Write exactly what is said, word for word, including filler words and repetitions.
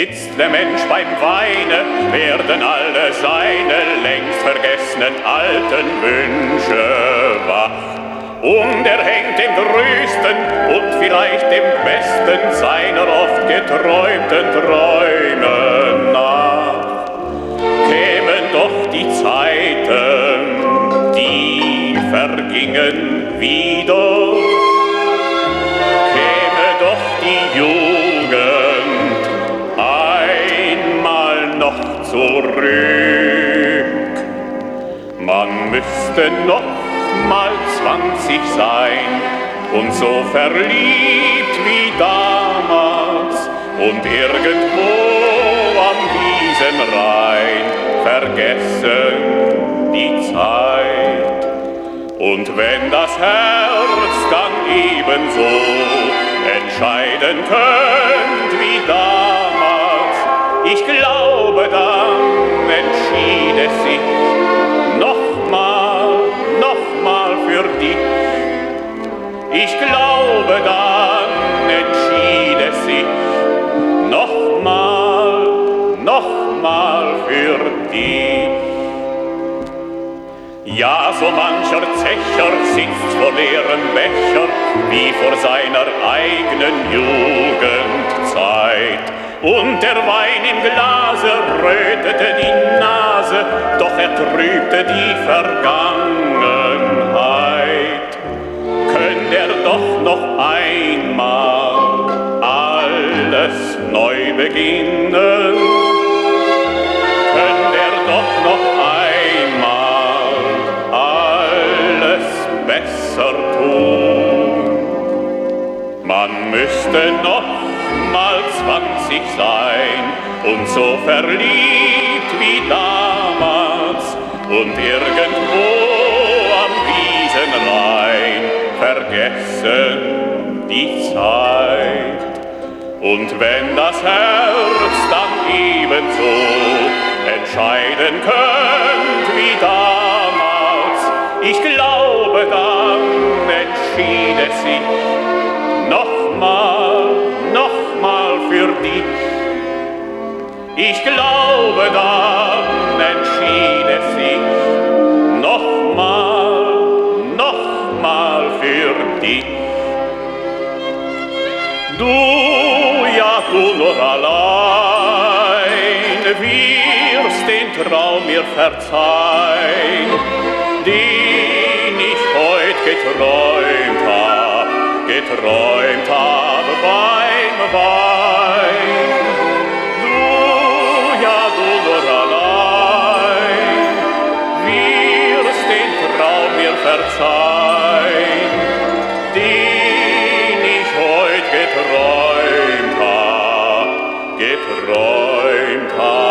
Sitzt der Mensch beim Weine, werden alle seine längst vergessenen alten Wünsche wach. Und er hängt dem Größten und vielleicht dem Besten seiner oft geträumten Träume nach. Kämen doch die Zeiten, die vergingen wieder, käme doch die Jugend einmal noch zurück. Man müsste noch mal zwanzig sein und so verliebt wie damals und irgendwo am Wiesenrhein vergessen die Zeit. Und wenn das Herz dann ebenso entscheiden könnt wie damals, ich glaube, dann entschied es sich nochmal, nochmal für dich. Ich glaube, dann entschied es sich nochmal, nochmal für dich. Ja, so mancher Zecher sitzt vor leerem Becher, wie vor seiner eigenen Jugendzeit. Und der Wein im Glase rötete die Nase, doch er trübte die Vergangenheit. Könnt er doch noch einmal alles neu beginnen? Könnt er doch noch einmal alles besser tun? Man müsste noch mal zwanzig sein und so verliebt wie damals und irgendwo am Wiesenrhein vergessen die Zeit. Und wenn das Herz dann ebenso entscheiden könnt wie damals, ich glaube, dann entschied es sich nochmal, nochmal für dich. Ich glaube, dann entschied es sich nochmal, nochmal für dich. Du, ja du nur allein, wirst den Traum mir verzeihen, den ich heut geträumt hab, geträumt hab beim Wein. Du, ja du nur allein, wirst den Traum mir verzeihen, den ich heut geträumt hab, geträumt hab.